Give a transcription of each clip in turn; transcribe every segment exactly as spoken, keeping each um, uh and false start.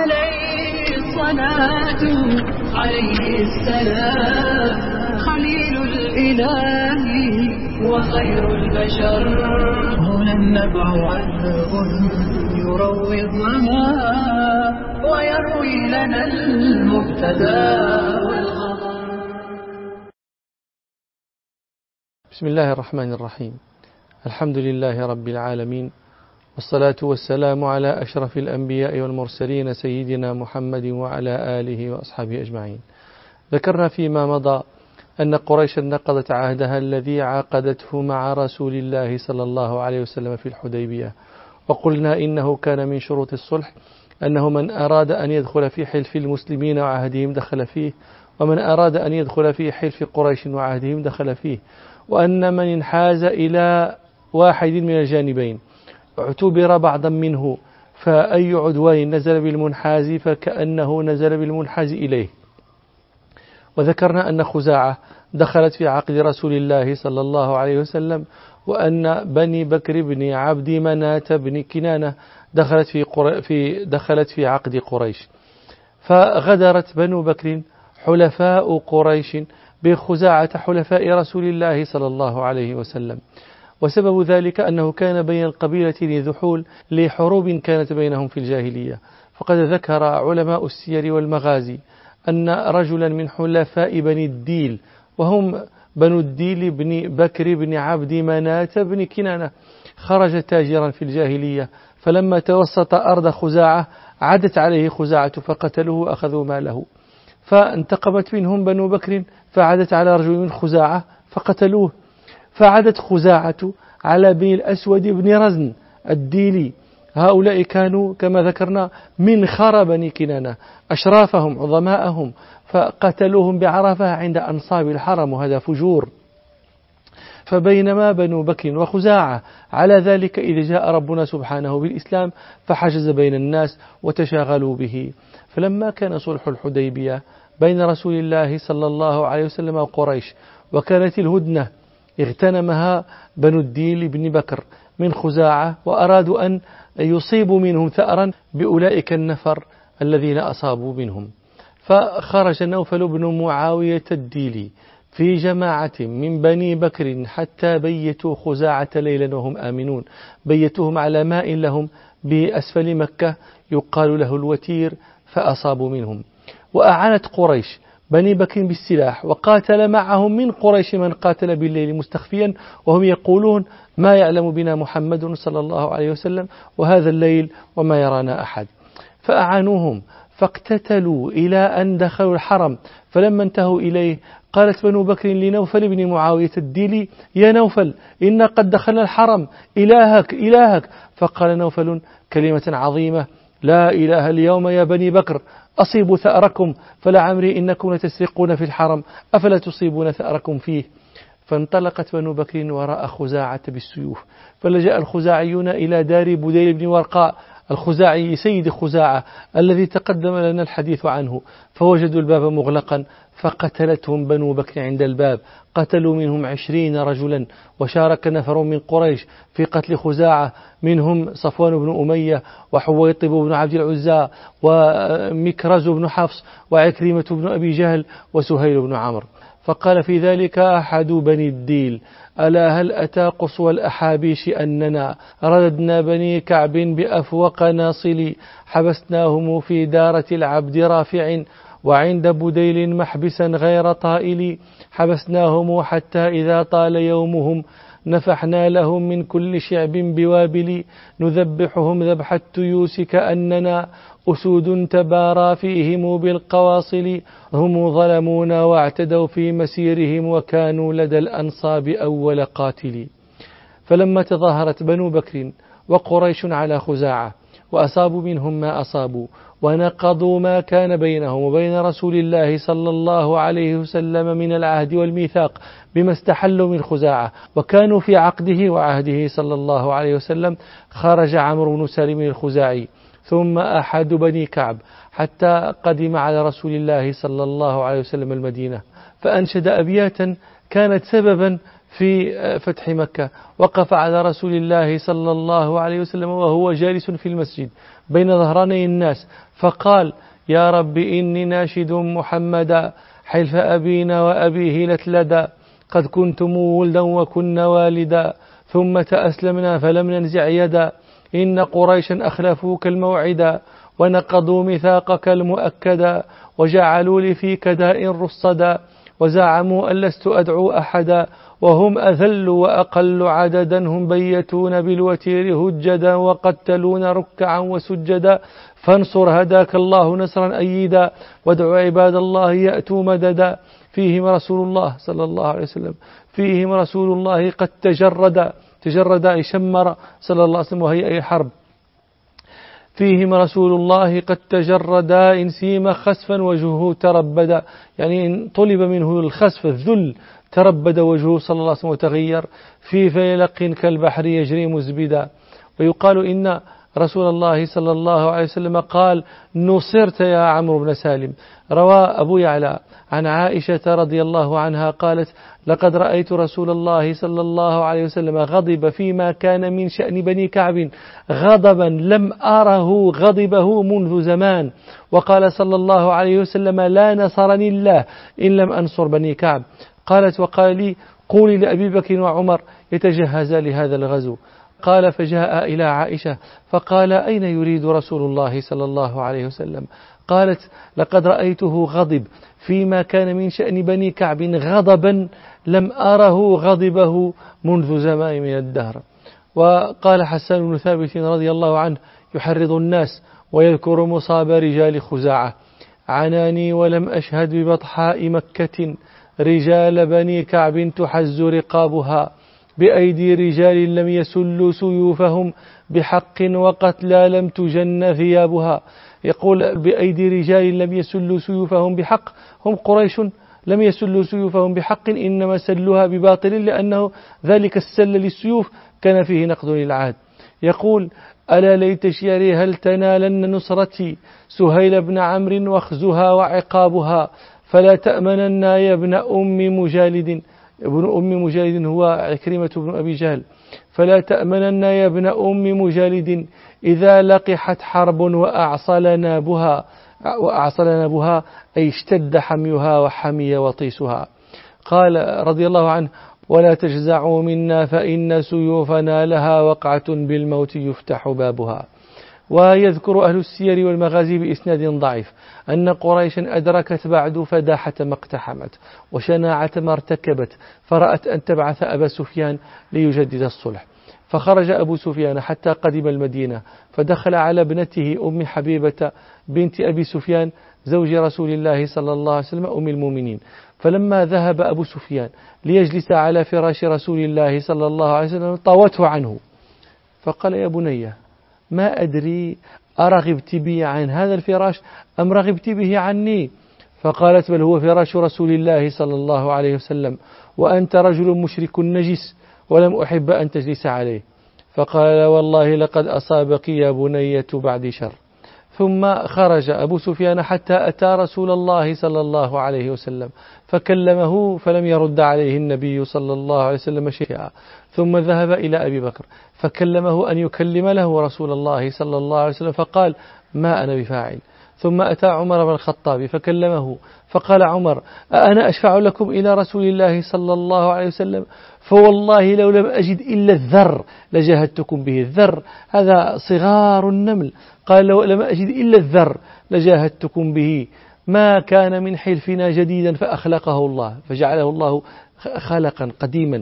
عليه الصلاة عليه السلام خليل الإله وخير البشر. هنا النبع عذب يروي الظما ويروي لنا المبتدى والخبر. بسم الله الرحمن الرحيم. الحمد لله رب العالمين، والصلاة والسلام على أشرف الأنبياء والمرسلين سيدنا محمد وعلى آله وأصحابه أجمعين. ذكرنا فيما مضى أن قريشا نقضت عهدها الذي عقدته مع رسول الله صلى الله عليه وسلم في الحديبية، وقلنا إنه كان من شروط الصلح أنه من أراد أن يدخل في حلف المسلمين وعهدهم دخل فيه، ومن أراد أن يدخل في حلف قريش وعهدهم دخل فيه، وأن من انحاز إلى واحد من الجانبين اعتبر بعضا منه، فأي عدوان نزل بالمنحاز فكأنه نزل بالمنحاز إليه. وذكرنا أن خزاعة دخلت في عقد رسول الله صلى الله عليه وسلم، وأن بني بكر بن عبد مناة بن كنانة دخلت في, في دخلت في عقد قريش، فغدرت بنو بكر حلفاء قريش بخزاعة حلفاء رسول الله صلى الله عليه وسلم. وسبب ذلك أنه كان بين القبيلتين ذحول لحروب كانت بينهم في الجاهلية. فقد ذكر علماء السير والمغازي أن رجلا من حلفاء بني الديل، وهم بنو الديل بن بكر بن عبد مناة بن كنانة، خرج تاجرا في الجاهلية، فلما توسط أرض خزاعة عدت عليه خزاعة فقتلوه وأخذوا ماله، فانتقمت منهم بنو بكر فعدت على رجل من خزاعة فقتلوه، فعدت خزاعة على بني الأسود بن رزن الديلي. هؤلاء كانوا كما ذكرنا من خرى بني كنانة، أشرافهم عظماءهم، فقتلوهم بعرفة عند أنصاب الحرم، وهذا فجور. فبينما بنو بكر وخزاعة على ذلك إذا جاء ربنا سبحانه بالإسلام فحجز بين الناس وتشاغلوا به. فلما كان صلح الحديبية بين رسول الله صلى الله عليه وسلم وقريش، وكانت الهدنة اغتنمها بنو الديل بن بكر من خزاعة، وأرادوا أن يصيبوا منهم ثأرا بأولئك النفر الذين أصابوا منهم، فخرج نوفل بن معاوية الديلي في جماعة من بني بكر حتى بيتوا خزاعة ليلا وهم آمنون، بيتوهم على ماء لهم بأسفل مكة يقال له الوتير، فأصابوا منهم. وأعانت قريش بني بكر بالسلاح، وقاتل معهم من قريش من قاتل بالليل مستخفيا، وهم يقولون ما يعلم بنا محمد صلى الله عليه وسلم وهذا الليل وما يرانا أحد. فأعانوهم فاقتتلوا إلى أن دخلوا الحرم، فلما انتهوا إليه قالت بنو بكر لنوفل بن معاوية الديلي: يا نوفل إنا قد دخلنا الحرم، إلهك إلهك. فقال نوفل كلمة عظيمة: لا إله اليوم يا بني بكر، أصيبوا ثأركم، فلعمري إنكم لتسرقون في الحرم، أفلا تصيبون ثأركم فيه. فانطلقت بنو بكر وراء خزاعة بالسيوف، فلجأ الخزاعيون إلى دار بديل بن ورقاء الخزاعي سيد خزاعة الذي تقدم لنا الحديث عنه، فوجدوا الباب مغلقا، فقتلتهم بنو بكر عند الباب، قتلوا منهم عشرين رجلا، وشارك نفر من قريش في قتل خزاعة، منهم صفوان بن أمية وحويطب بن عبد العزى ومكرز بن حفص وعكرمة بن أبي جهل وسهيل بن عمرو. فقال في ذلك أحد بني الديل: ألا هل أتى قصوى الأحابيش أننا رددنا بني كعب بأفوق ناصل، حبسناهم في دارة العبد رافع، وعند بديل محبسا غير طائل، حبسناهم حتى إذا طال يومهم، نفحنا لهم من كل شعب بوابل، نذبحهم ذبح التيوس كأننا أسود تبارى فيهم بالقواصل، هم ظلمون واعتدوا في مسيرهم، وكانوا لدى الأنصاب أول قاتل. فلما تظاهرت بنو بكر وقريش على خزاعة وأصابوا منهم ما أصابوا، ونقضوا ما كان بينهم وبين رسول الله صلى الله عليه وسلم من العهد والميثاق بما استحلوا من خزاعة، وكانوا في عقده وعهده صلى الله عليه وسلم، خرج عمرو بن سالم الخزاعي ثم أحد بني كعب حتى قدم على رسول الله صلى الله عليه وسلم المدينة، فأنشد أبياتا كانت سببا في فتح مكة. وقف على رسول الله صلى الله عليه وسلم وهو جالس في المسجد بين ظهراني الناس، فقال يا رب إني ناشد محمدا حلف أبينا وأبيه لتلدا قد كنتم ولدا وكنا والدا ثم تأسلمنا فلم ننزع يدا إن قريشا أخلفوك الموعدا ونقضوا ميثاقك المؤكدا وجعلوا لي فيك داء رصدا وزعموا أن لست أدعو أحدا وهم أذل وأقل عددا هم بيتون بالوتير هجدا وقتلون ركعا وسجدا فانصر هداك الله نصرا أيدا وادعوا عباد الله يأتوا مددا فيهم رسول الله صلى الله عليه وسلم فيهم رسول الله قد تجرد تجرد أي شمر صلى الله عليه وسلم وهي أي حرب فيهم رسول الله قد تجردا إن سيم خسفا وجهه تربدا يعني إن طلب منه الخسف الذل تربد وجهه صلى الله عليه وسلم وتغير في فيلق كالبحر يجري مزبدا. ويقال إن رسول الله صلى الله عليه وسلم قال نصرت يا عمرو بن سالم. روى أبو يعلى عن عائشة رضي الله عنها قالت لقد رأيت رسول الله صلى الله عليه وسلم غضب فيما كان من شأن بني كعب غضبا لم أره غضبه منذ زمان. وقال صلى الله عليه وسلم لا نصرني الله إن لم أنصر بني كعب. قالت وقال لي قولي لأبي بكر وعمر يتجهزا لهذا الغزو. قال فجاء إلى عائشة فقال أين يريد رسول الله صلى الله عليه وسلم؟ قالت لقد رأيته غضب فيما كان من شأن بني كعب غضبا لم أره غضبه منذ زمان من الدهر. وقال حسان بن ثابت رضي الله عنه يحرض الناس ويذكر مصاب رجال خزاعة عناني ولم أشهد ببطحاء مكة رجال بني كعب تحز رقابها بأيدي رجال لم يسلوا سيوفهم بحق وقتلى لم تجن ثيابها. يقول بأيدي رجال لم يسلوا سيوفهم بحق هم قريش لم يسلوا سيوفهم بحق إنما سلوها بباطل لأنه ذلك السل للسيوف كان فيه نقد للعهد. يقول ألا ليت شعري هل تنالن نصرتي سهيل بن عمرو واخزها وعقابها فلا تأمنن يا ابن أم مجالد. ابن أم مجالد هو عكرمة بن أبي جهل. فلا تأمنن يا ابن أم مجالد إذا لقحت حرب وأعصل نابها وأعصل نابها أي اشتد حميها وحمي وطيسها. قال رضي الله عنه ولا تجزعوا منا فإن سيوفنا لها وقعة بالموت يفتح بابها. ويذكر أهل السير والمغازي بإسناد ضعيف أن قريشا أدركت بعد فداحة ما اقتحمت وشناعة ما ارتكبت فرأت أن تبعث أبا سفيان ليجدد الصلح. فخرج أبو سفيان حتى قدم المدينة فدخل على ابنته أم حبيبة بنت أبي سفيان زوج رسول الله صلى الله عليه وسلم أم المؤمنين. فلما ذهب أبو سفيان ليجلس على فراش رسول الله صلى الله عليه وسلم طوته عنه فقال يا بني ما أدري أرغبت بي عن هذا الفراش أم رغبت به عني؟ فقالت بل هو فراش رسول الله صلى الله عليه وسلم وأنت رجل مشرك نجس ولم أحب أن تجلس عليه. فقال والله لقد أصابك يا بنية بعد شر. ثم خرج أبو سفيان حتى أتى رسول الله صلى الله عليه وسلم فكلمه فلم يرد عليه النبي صلى الله عليه وسلم شيئا. ثم ذهب إلى أبي بكر فكلمه أن يكلم له رسول الله صلى الله عليه وسلم فقال ما أنا بفاعل. ثم أتى عمر بن الخطاب فكلمه فقال عمر أنا أشفع لكم إلى رسول الله صلى الله عليه وسلم فوالله لو لم أجد إلا الذر لجاهدتكم به. الذر هذا صغار النمل. قال لو لم أجد إلا الذر لجاهدتكم به ما كان من حلفنا جديدا فأخلقه الله فجعله الله خلقا قديما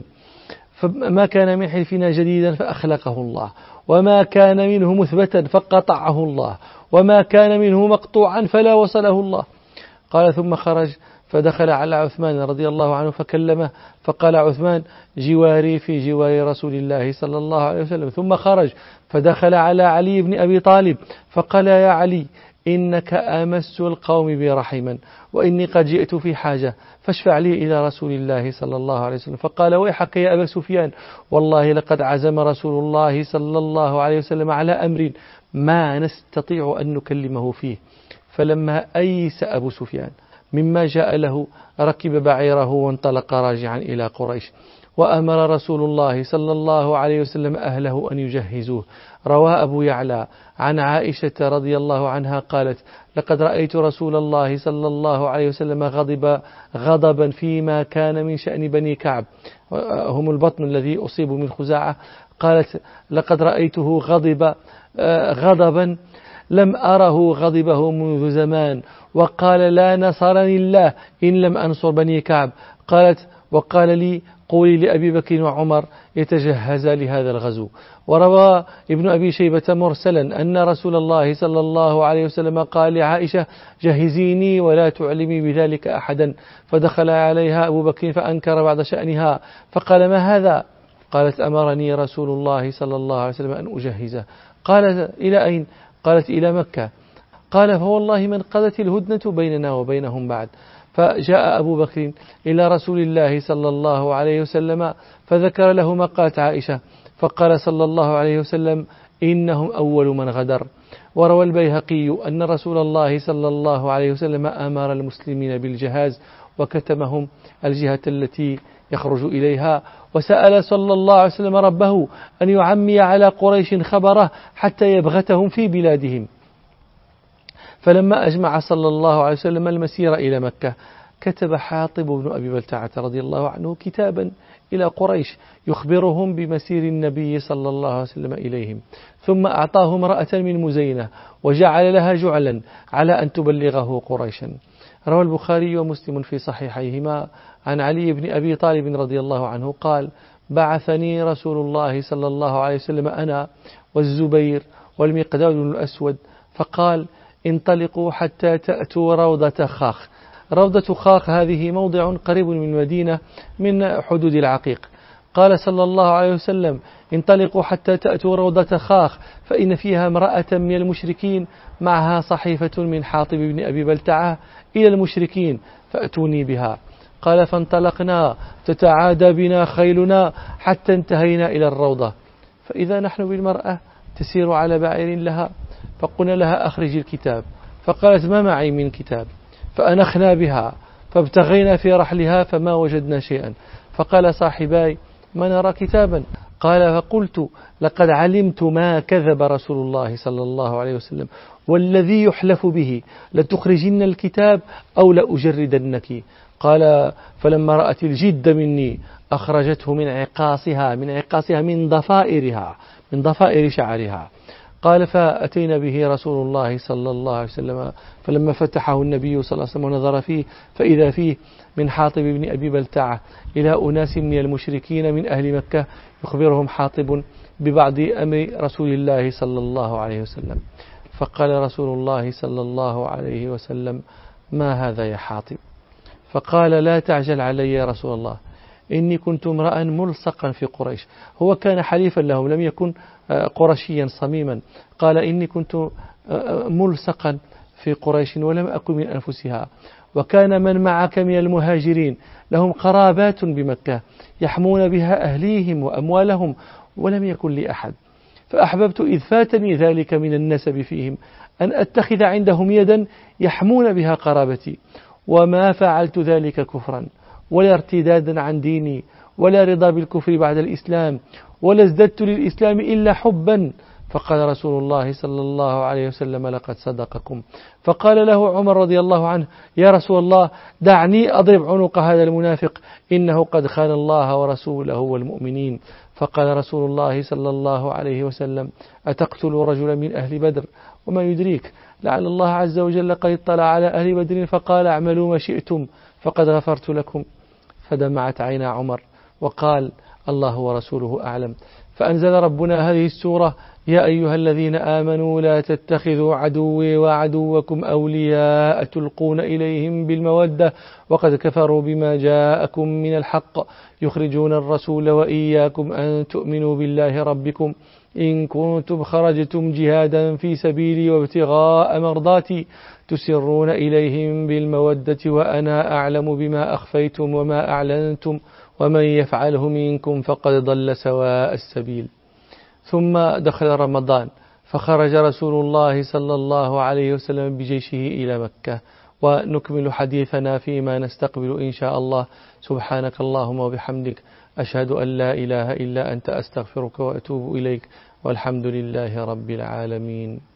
فما كان من حلفنا جديدا فأخلقه الله وما كان منه مثبتا فقطعه الله وما كان منه مقطوعا فلا وصله الله. قال ثم خرج فدخل على عثمان رضي الله عنه فكلمه فقال عثمان جواري في جوار رسول الله صلى الله عليه وسلم. ثم خرج فدخل على علي بن أبي طالب فقال يا علي إنك أمس القوم برحما وإني قد جئت في حاجة فاشفع لي إلى رسول الله صلى الله عليه وسلم. فقال ويحك يا أبا سفيان والله لقد عزم رسول الله صلى الله عليه وسلم على أمر ما نستطيع أن نكلمه فيه. فلما أيس أبو سفيان مما جاء له ركب بعيره وانطلق راجعا إلى قريش وأمر رسول الله صلى الله عليه وسلم أهله أن يجهزوه. روى أبو يعلى عن عائشة رضي الله عنها قالت: لقد رأيت رسول الله صلى الله عليه وسلم غضب غضبا فيما كان من شأن بني كعب، هم البطن الذي أصيبوا من خزاعة. قالت: لقد رأيته غضب غضبا لم أره غضبه منذ زمان، وقال: لا نصرني الله إن لم أنصر بني كعب. قالت: وقال لي: قولي لأبي بكر وعمر يتجهزا لهذا الغزو. وروى ابن أبي شيبة مرسلا أن رسول الله صلى الله عليه وسلم قال لعائشة: جهزيني ولا تعلمي بذلك أحدا. فدخل عليها أبو بكر فأنكر بعض شأنها، فقال: ما هذا؟ قالت: أمرني رسول الله صلى الله عليه وسلم أن أجهزه. قال: إلى أين؟ قالت: إلى مكة. قال: فوالله من قضت الهدنة بيننا وبينهم بعد. فجاء أبو بكر إلى رسول الله صلى الله عليه وسلم فذكر له ما قالت عائشة، فقال صلى الله عليه وسلم: إنهم أول من غدر. وروى البيهقي أن رسول الله صلى الله عليه وسلم أمر المسلمين بالجهاز وكتمهم الجهة التي يخرج إليها، وسأل صلى الله عليه وسلم ربه أن يعمي على قريش خبره حتى يبغتهم في بلادهم. فلما أجمع صلى الله عليه وسلم المسير إلى مكة كتب حاطب بن أبي بلتعة رضي الله عنه كتابا إلى قريش يخبرهم بمسير النبي صلى الله عليه وسلم إليهم، ثم أعطاه امرأة من مزينة وجعل لها جعلا على أن تبلغه قريشا. روى البخاري ومسلم في صحيحيهما عن علي بن أبي طالب رضي الله عنه قال: بعثني رسول الله صلى الله عليه وسلم أنا والزبير والمقداد بن الأسود، فقال: انطلقوا حتى تأتوا روضة خاخ. روضة خاخ هذه موضع قريب من المدينة من حدود العقيق. قال صلى الله عليه وسلم: انطلقوا حتى تأتوا روضة خاخ، فإن فيها امرأة من المشركين معها صحيفة من حاطب بن أبي بلتعة إلى المشركين، فأتوني بها. قال: فانطلقنا تتعادى بنا خيلنا حتى انتهينا إلى الروضة، فإذا نحن بالمرأة تسير على بعير لها، فقلنا لها: أخرج الكتاب. فقالت: ما معي من كتاب. فأنخنا بها فابتغينا في رحلها فما وجدنا شيئا. فقال صاحباي: ما نرى كتابا. قال: فقلت: لقد علمت ما كذب رسول الله صلى الله عليه وسلم، والذي يحلف به لتخرجن الكتاب أو لأجردنك. قال: فلما رأت الجد مني أخرجته من عقاصها من عقاصها من ضفائرها من ضفائر شعرها. قال: فأتينا به رسول الله صلى الله عليه وسلم، فلما فتحه النبي صلى الله عليه وسلم ونظر فيه فإذا فيه من حاطب بن أبي بلتعة إلى أناس من المشركين من أهل مكة، يخبرهم حاطب ببعض أمر رسول الله صلى الله عليه وسلم. فقال رسول الله صلى الله عليه وسلم: ما هذا يا حاطب؟ فقال: لا تعجل علي يا رسول الله، إني كنت امرأ ملصقا في قريش. هو كان حليفا لهم، لم يكن قرشيا صميما. قال: إني كنت ملصقا في قريش ولم أكن من أنفسها، وكان من معك من المهاجرين لهم قرابات بمكة يحمون بها أهليهم وأموالهم، ولم يكن لي أحد، فأحببت إذ فاتني ذلك من النسب فيهم أن أتخذ عندهم يدا يحمون بها قرابتي، وما فعلت ذلك كفرا ولا ارتدادا عن ديني ولا رضا بالكفر بعد الإسلام، ولا ازددت للإسلام إلا حبا. فقال رسول الله صلى الله عليه وسلم: لقد صدقكم. فقال له عمر رضي الله عنه: يا رسول الله، دعني أضرب عنق هذا المنافق، إنه قد خان الله ورسوله والمؤمنين. فقال رسول الله صلى الله عليه وسلم: أتقتل رجلا من أهل بدر؟ وما يدريك لعل الله عز وجل قد اطلع على أهل بدر فقال: اعملوا ما شئتم فقد غفرت لكم. فدمعت عينا عمر وقال: الله ورسوله أعلم. فأنزل ربنا هذه السورة: يا أيها الذين آمنوا لا تتخذوا عدوي وعدوكم أولياء تلقون إليهم بالمودة وقد كفروا بما جاءكم من الحق يخرجون الرسول وإياكم أن تؤمنوا بالله ربكم إن كنتم خرجتم جهادا في سبيلي وابتغاء مرضاتي تسرون إليهم بالمودة وأنا أعلم بما أخفيتم وما أعلنتم ومن يفعله منكم فقد ضل سواء السبيل. ثم دخل رمضان فخرج رسول الله صلى الله عليه وسلم بجيشه إلى مكة، ونكمل حديثنا فيما نستقبل إن شاء الله. سبحانك اللهم وبحمدك، أشهد أن لا إله إلا أنت أستغفرك وأتوب إليك، والحمد لله رب العالمين.